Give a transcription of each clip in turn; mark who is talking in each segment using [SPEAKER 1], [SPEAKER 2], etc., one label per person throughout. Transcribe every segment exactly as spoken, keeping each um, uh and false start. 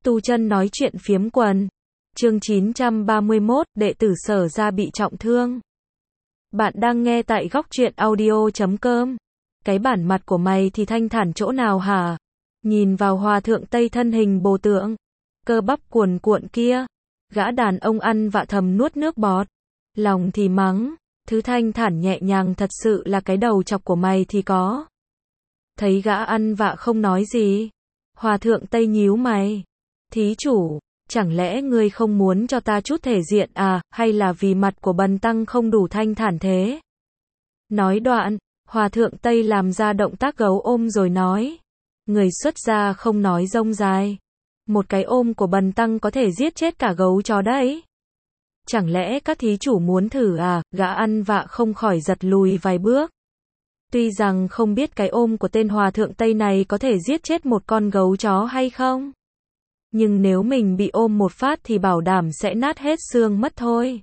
[SPEAKER 1] Tu chân nói chuyện phiếm quần. Chương chín trăm ba mươi mốt, đệ tử Sở gia bị trọng thương. Bạn đang nghe tại góc truyện audio chấm com. Cái bản mặt của mày thì thanh thản chỗ nào hả? Nhìn vào hòa thượng Tây thân hình bồ tượng, cơ bắp cuồn cuộn kia, gã đàn ông ăn vạ thầm nuốt nước bọt. Lòng thì mắng, thứ thanh thản nhẹ nhàng thật sự là cái đầu chọc của mày thì có. Thấy gã ăn vạ không nói gì, hòa thượng Tây nhíu mày. Thí chủ, chẳng lẽ ngươi không muốn cho ta chút thể diện à, hay là vì mặt của bần tăng không đủ thanh thản thế? Nói đoạn, hòa thượng Tây làm ra động tác gấu ôm rồi nói. Người xuất gia không nói rông dài. Một cái ôm của bần tăng có thể giết chết cả gấu chó đấy. Chẳng lẽ các thí chủ muốn thử à, gã ăn vạ không khỏi giật lùi vài bước. Tuy rằng không biết cái ôm của tên hòa thượng Tây này có thể giết chết một con gấu chó hay không. Nhưng nếu mình bị ôm một phát thì bảo đảm sẽ nát hết xương mất thôi.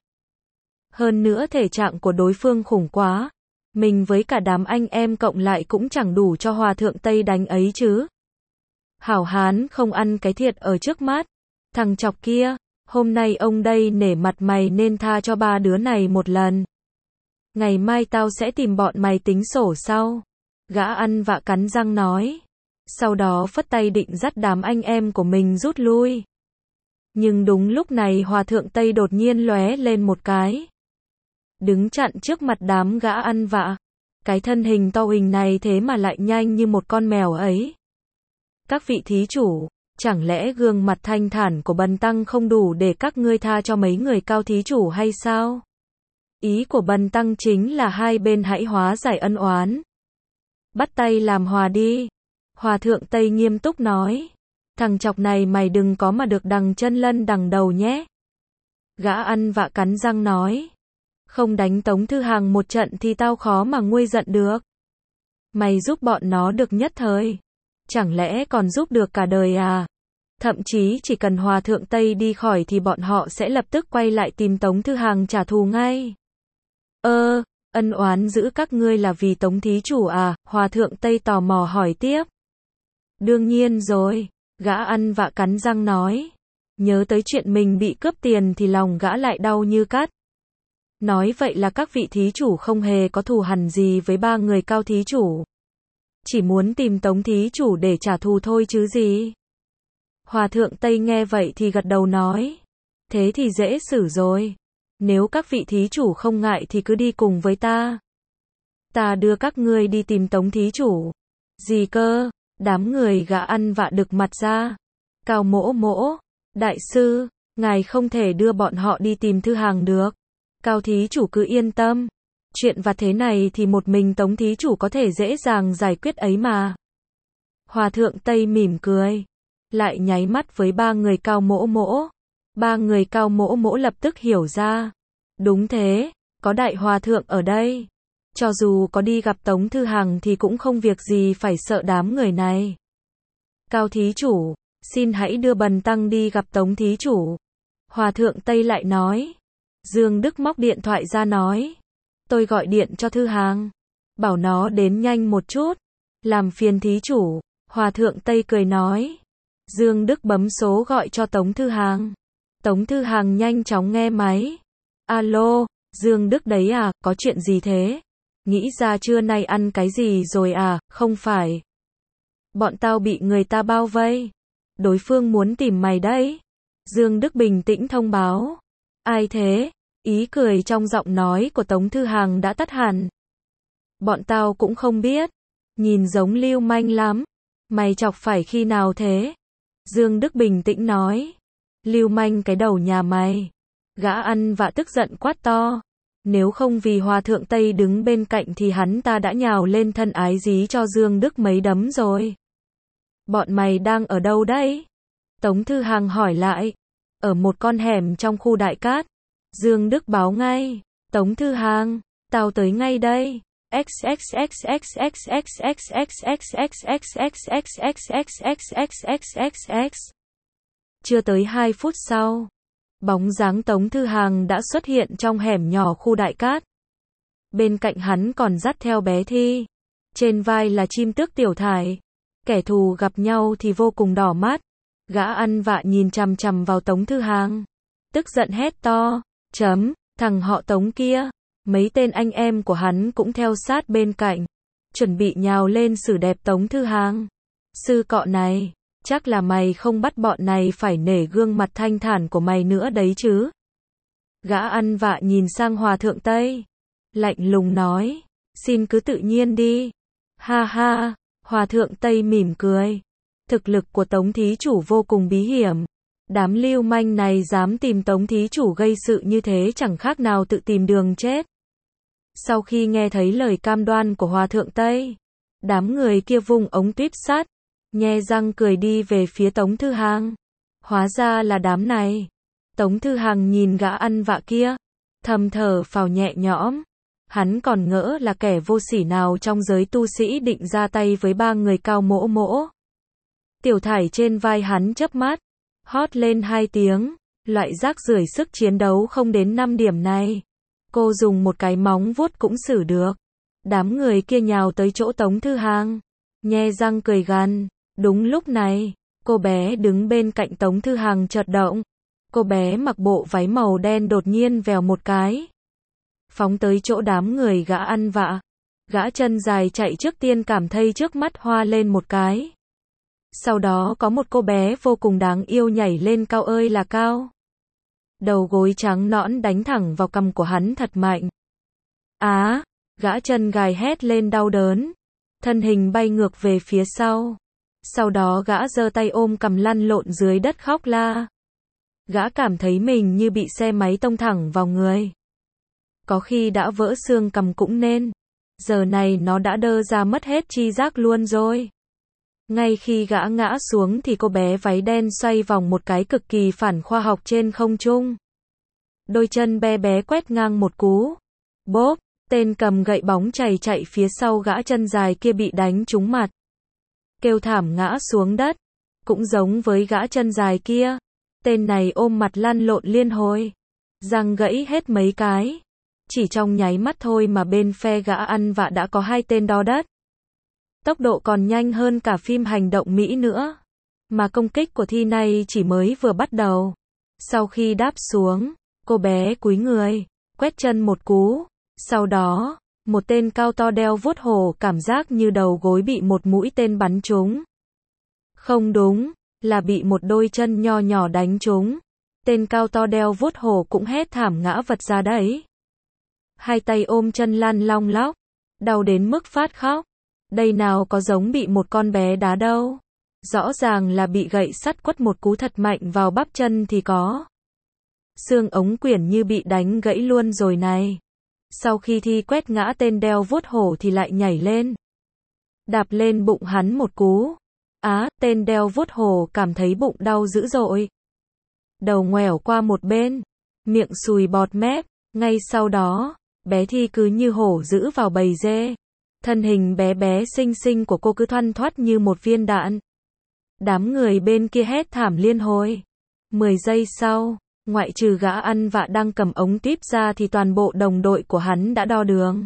[SPEAKER 1] Hơn nữa thể trạng của đối phương khủng quá. Mình với cả đám anh em cộng lại cũng chẳng đủ cho hòa thượng Tây đánh ấy chứ. Hảo hán không ăn cái thiệt ở trước mắt. Thằng chọc kia, hôm nay ông đây nể mặt mày nên tha cho ba đứa này một lần. Ngày mai tao sẽ tìm bọn mày tính sổ sau. Gã ăn vạ cắn răng nói. Sau đó phất tay định dắt đám anh em của mình rút lui. Nhưng đúng lúc này hòa thượng Tây đột nhiên lóe lên một cái. Đứng chặn trước mặt đám gã ăn vạ. Cái thân hình to hình này thế mà lại nhanh như một con mèo ấy. Các vị thí chủ, chẳng lẽ gương mặt thanh thản của bần tăng không đủ để các ngươi tha cho mấy người cao thí chủ hay sao? Ý của bần tăng chính là hai bên hãy hóa giải ân oán. Bắt tay làm hòa đi. Hòa thượng Tây nghiêm túc nói. Thằng chọc này mày đừng có mà được đằng chân lân đằng đầu nhé. Gã ăn vạ cắn răng nói. Không đánh Tống Thư Hàng một trận thì tao khó mà nguôi giận được. Mày giúp bọn nó được nhất thời. Chẳng lẽ còn giúp được cả đời à? Thậm chí chỉ cần hòa thượng Tây đi khỏi thì bọn họ sẽ lập tức quay lại tìm Tống Thư Hàng trả thù ngay. Ơ, ân oán giữ các ngươi là vì Tống thí chủ à? Hòa thượng Tây tò mò hỏi tiếp. Đương nhiên rồi, gã ăn vạ cắn răng nói. Nhớ tới chuyện mình bị cướp tiền thì lòng gã lại đau như cắt. Nói vậy là các vị thí chủ không hề có thù hằn gì với ba người cao thí chủ. Chỉ muốn tìm Tống thí chủ để trả thù thôi chứ gì. Hòa thượng Tây nghe vậy thì gật đầu nói. Thế thì dễ xử rồi. Nếu các vị thí chủ không ngại thì cứ đi cùng với ta. Ta đưa các ngươi đi tìm Tống thí chủ. Gì cơ? Đám người gã ăn vạ đực mặt ra. Cao mỗ mỗ, đại sư, ngài không thể đưa bọn họ đi tìm Thư Hàng được. Cao thí chủ cứ yên tâm. Chuyện vặt thế này thì một mình Tống thí chủ có thể dễ dàng giải quyết ấy mà. Hòa thượng Tây mỉm cười. Lại nháy mắt với ba người cao mỗ mỗ. Ba người cao mỗ mỗ lập tức hiểu ra. Đúng thế, có đại hòa thượng ở đây. Cho dù có đi gặp Tống Thư Hàng thì cũng không việc gì phải sợ đám người này. Cao thí chủ, xin hãy đưa bần tăng đi gặp Tống thí chủ. Hòa thượng Tây lại nói. Dương Đức móc điện thoại ra nói. Tôi gọi điện cho Thư Hàng. Bảo nó đến nhanh một chút. Làm phiền thí chủ. Hòa thượng Tây cười nói. Dương Đức bấm số gọi cho Tống Thư Hàng. Tống Thư Hàng nhanh chóng nghe máy. Alo, Dương Đức đấy à, có chuyện gì thế? Nghĩ ra trưa nay ăn cái gì rồi à, không phải. Bọn tao bị người ta bao vây. Đối phương muốn tìm mày đấy. Dương Đức bình tĩnh thông báo. Ai thế? Ý cười trong giọng nói của Tống Thư Hàng đã tắt hẳn. Bọn tao cũng không biết. Nhìn giống lưu manh lắm. Mày chọc phải khi nào thế? Dương Đức bình tĩnh nói. Lưu manh cái đầu nhà mày. Gã ăn vạ tức giận quát to. Nếu không vì hòa thượng Tây đứng bên cạnh thì hắn ta đã nhào lên thân ái dí cho Dương Đức mấy đấm rồi. Bọn mày đang ở đâu đấy? Tống Thư Hàng hỏi lại. Ở một con hẻm trong khu Đại Cát. Dương Đức báo ngay. Tống Thư Hàng, tao tới ngay đây. Chưa tới hai phút sau, bóng dáng Tống Thư Hàng đã xuất hiện trong hẻm nhỏ khu Đại Cát. Bên cạnh hắn còn dắt theo bé Thi. Trên vai là chim tước Tiểu Thải. Kẻ thù gặp nhau thì vô cùng đỏ mắt. Gã ăn vạ nhìn chằm chằm vào Tống Thư Hàng. Tức giận hét to. Chấm, thằng họ Tống kia. Mấy tên anh em của hắn cũng theo sát bên cạnh. Chuẩn bị nhào lên xử đẹp Tống Thư Hàng. Sư cọ này, chắc là mày không bắt bọn này phải nể gương mặt thanh thản của mày nữa đấy chứ. Gã ăn vạ nhìn sang Hòa Thượng Tây. Lạnh lùng nói. Xin cứ tự nhiên đi. Ha ha, Hòa Thượng Tây mỉm cười. Thực lực của Tống thí chủ vô cùng bí hiểm. Đám lưu manh này dám tìm Tống thí chủ gây sự như thế chẳng khác nào tự tìm đường chết. Sau khi nghe thấy lời cam đoan của Hòa Thượng Tây, đám người kia vung ống tuyếp sắt, nhe răng cười đi về phía Tống Thư Hàng. Hóa ra là đám này. Tống Thư Hàng nhìn gã ăn vạ kia, thầm thở phào nhẹ nhõm. Hắn còn ngỡ là kẻ vô sỉ nào trong giới tu sĩ định ra tay với ba người cao mỗ mỗ. Tiểu Thải trên vai hắn chớp mắt, hót lên hai tiếng, loại rác rưởi sức chiến đấu không đến năm điểm này. Cô dùng một cái móng vuốt cũng xử được. Đám người kia nhào tới chỗ Tống Thư Hàng, nhe răng cười gằn. Đúng lúc này, cô bé đứng bên cạnh Tống Thư Hàng chợt động. Cô bé mặc bộ váy màu đen đột nhiên vèo một cái, phóng tới chỗ đám người gã ăn vạ. Gã chân dài chạy trước tiên cảm thấy trước mắt hoa lên một cái. Sau đó có một cô bé vô cùng đáng yêu nhảy lên cao ơi là cao. Đầu gối trắng nõn đánh thẳng vào cằm của hắn thật mạnh. Á, gã chân gài hét lên đau đớn. Thân hình bay ngược về phía sau. Sau đó gã giơ tay ôm cằm lăn lộn dưới đất khóc la. Gã cảm thấy mình như bị xe máy tông thẳng vào người. Có khi đã vỡ xương cằm cũng nên. Giờ này nó đã đơ ra mất hết chi giác luôn rồi. Ngay khi gã ngã xuống thì cô bé váy đen xoay vòng một cái cực kỳ phản khoa học trên không trung. Đôi chân bé bé quét ngang một cú. Bốp, tên cầm gậy bóng chày chạy phía sau gã chân dài kia bị đánh trúng mặt. Kêu thảm ngã xuống đất. Cũng giống với gã chân dài kia. Tên này ôm mặt lăn lộn liên hồi. Răng gãy hết mấy cái. Chỉ trong nháy mắt thôi mà bên phe gã ăn vạ đã có hai tên đo đất. Tốc độ còn nhanh hơn cả phim hành động Mỹ nữa. Mà công kích của thi này chỉ mới vừa bắt đầu. Sau khi đáp xuống, cô bé cúi người, quét chân một cú. Sau đó, một tên cao to đeo vuốt hổ cảm giác như đầu gối bị một mũi tên bắn trúng. Không đúng, là bị một đôi chân nho nhỏ đánh trúng. Tên cao to đeo vuốt hổ cũng hét thảm ngã vật ra đấy. Hai tay ôm chân lăn long lóc, đau đến mức phát khóc. Đây nào có giống bị một con bé đá đâu. Rõ ràng là bị gậy sắt quất một cú thật mạnh vào bắp chân thì có. Xương ống quyển như bị đánh gãy luôn rồi này. Sau khi thi quét ngã tên đeo vuốt hổ thì lại nhảy lên. Đạp lên bụng hắn một cú. Á, tên đeo vuốt hổ cảm thấy bụng đau dữ dội. Đầu ngoẻo qua một bên. Miệng sùi bọt mép. Ngay sau đó, bé Thi cứ như hổ dữ vào bầy dê. Thân hình bé bé xinh xinh của cô cứ thoăn thoắt như một viên đạn. Đám người bên kia hét thảm liên hồi. Mười giây sau, ngoại trừ gã ăn vạ đang cầm ống tuyếp ra thì toàn bộ đồng đội của hắn đã đo đường.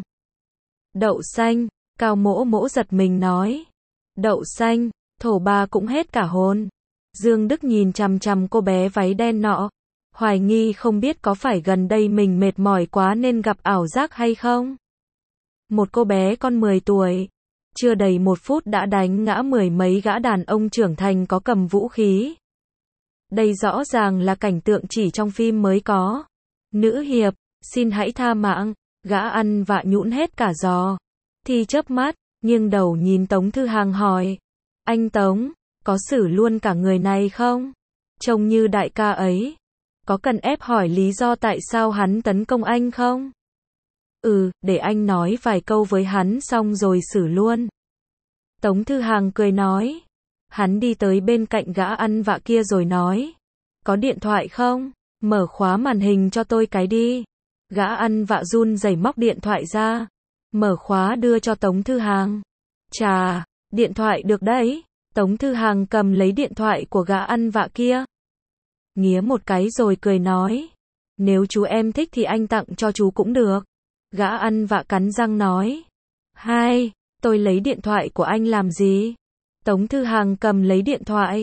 [SPEAKER 1] Đậu xanh, Cao Mỗ Mỗ giật mình nói. Đậu xanh, thổ ba cũng hết cả hồn. Dương Đức nhìn chằm chằm cô bé váy đen nọ. Hoài nghi không biết có phải gần đây mình mệt mỏi quá nên gặp ảo giác hay không. Một cô bé con mười tuổi, chưa đầy một phút đã đánh ngã mười mấy gã đàn ông trưởng thành có cầm vũ khí. Đây rõ ràng là cảnh tượng chỉ trong phim mới có. Nữ hiệp, xin hãy tha mạng, gã ăn vạ nhũn hết cả giò. Thi chớp mắt, nghiêng đầu nhìn Tống Thư Hàng hỏi. Anh Tống, có xử luôn cả người này không? Trông như đại ca ấy. Có cần ép hỏi lý do tại sao hắn tấn công anh không? Ừ, để anh nói vài câu với hắn xong rồi xử luôn. Tống Thư Hàng cười nói. Hắn đi tới bên cạnh gã ăn vạ kia rồi nói. Có điện thoại không? Mở khóa màn hình cho tôi cái đi. Gã ăn vạ run rẩy móc điện thoại ra. Mở khóa đưa cho Tống Thư Hàng. Chà, điện thoại được đấy. Tống Thư Hàng cầm lấy điện thoại của gã ăn vạ kia. Nghía một cái rồi cười nói. Nếu chú em thích thì anh tặng cho chú cũng được. Gã ăn vạ cắn răng nói. Hai, tôi lấy điện thoại của anh làm gì? Tống Thư Hàng cầm lấy điện thoại.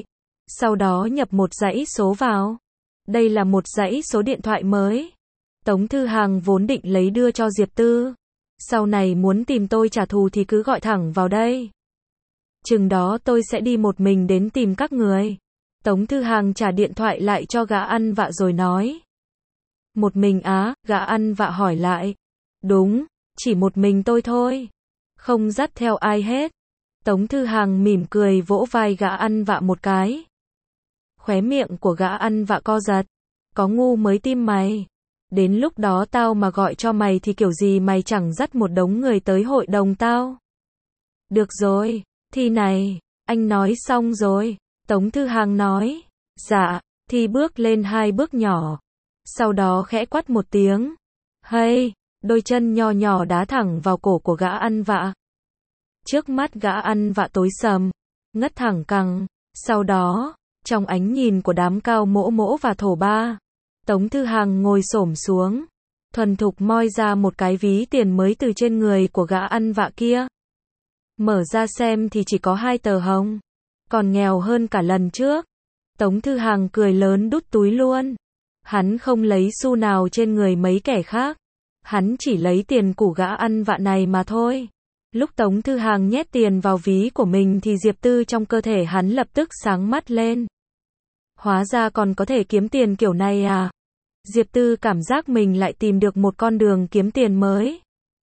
[SPEAKER 1] sau đó nhập một dãy số vào. Đây là một dãy số điện thoại mới. Tống Thư Hàng vốn định lấy đưa cho Diệp Tư. Sau này muốn tìm tôi trả thù thì cứ gọi thẳng vào đây. Chừng đó tôi sẽ đi một mình đến tìm các người. Tống Thư Hàng trả điện thoại lại cho gã ăn vạ rồi nói. Một mình á, gã ăn vạ hỏi lại. Đúng, chỉ một mình tôi thôi. Không dắt theo ai hết. Tống Thư Hàng mỉm cười vỗ vai gã ăn vạ một cái. Khóe miệng của gã ăn vạ co giật. Có ngu mới tim mày. Đến lúc đó tao mà gọi cho mày thì kiểu gì mày chẳng dắt một đống người tới hội đồng tao. Được rồi, Thi này, anh nói xong rồi. Tống Thư Hàng nói. Dạ, Thi bước lên hai bước nhỏ. Sau đó khẽ quát một tiếng. Hay, đôi chân nho nhỏ đá thẳng vào cổ của gã ăn vạ. Trước mắt gã ăn vạ tối sầm, ngất thẳng cẳng. Sau đó, trong ánh nhìn của đám cao mỗ mỗ và thổ ba, Tống Thư Hàng ngồi xổm xuống, thuần thục moi ra một cái ví tiền mới từ trên người của gã ăn vạ kia. Mở ra xem thì chỉ có hai tờ hồng, còn nghèo hơn cả lần trước. Tống Thư Hàng cười lớn đút túi luôn. Hắn không lấy xu nào trên người mấy kẻ khác. Hắn chỉ lấy tiền của gã ăn vạ này mà thôi. Lúc Tống Thư Hàng nhét tiền vào ví của mình thì Diệp Tư trong cơ thể hắn lập tức sáng mắt lên. Hóa ra còn có thể kiếm tiền kiểu này à? Diệp Tư cảm giác mình lại tìm được một con đường kiếm tiền mới.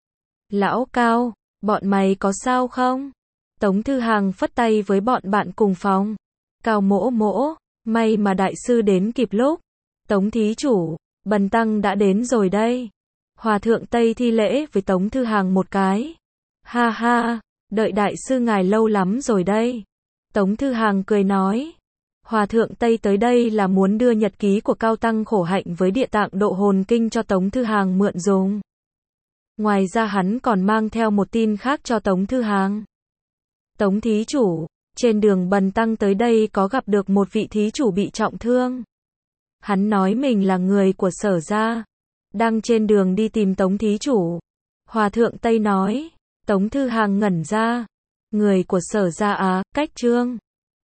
[SPEAKER 1] Lão Cao, bọn mày có sao không? Tống Thư Hàng phất tay với bọn bạn cùng phòng. Cao mỗ mỗ, may mà đại sư đến kịp lúc. Tống thí chủ, bần tăng đã đến rồi đây. Hòa thượng Tây thi lễ với Tống Thư Hàng một cái. Ha ha, đợi đại sư ngài lâu lắm rồi đây. Tống Thư Hàng cười nói. Hòa thượng Tây tới đây là muốn đưa nhật ký của Cao Tăng khổ hạnh với địa tạng độ hồn kinh cho Tống Thư Hàng mượn dùng. Ngoài ra hắn còn mang theo một tin khác cho Tống Thư Hàng. Tống thí chủ, trên đường bần tăng tới đây có gặp được một vị thí chủ bị trọng thương. Hắn nói mình là người của Sở gia, đang trên đường đi tìm Tống thí chủ. Hòa thượng Tây nói. Tống Thư Hàng ngẩn ra. Người của Sở gia á, cách trương.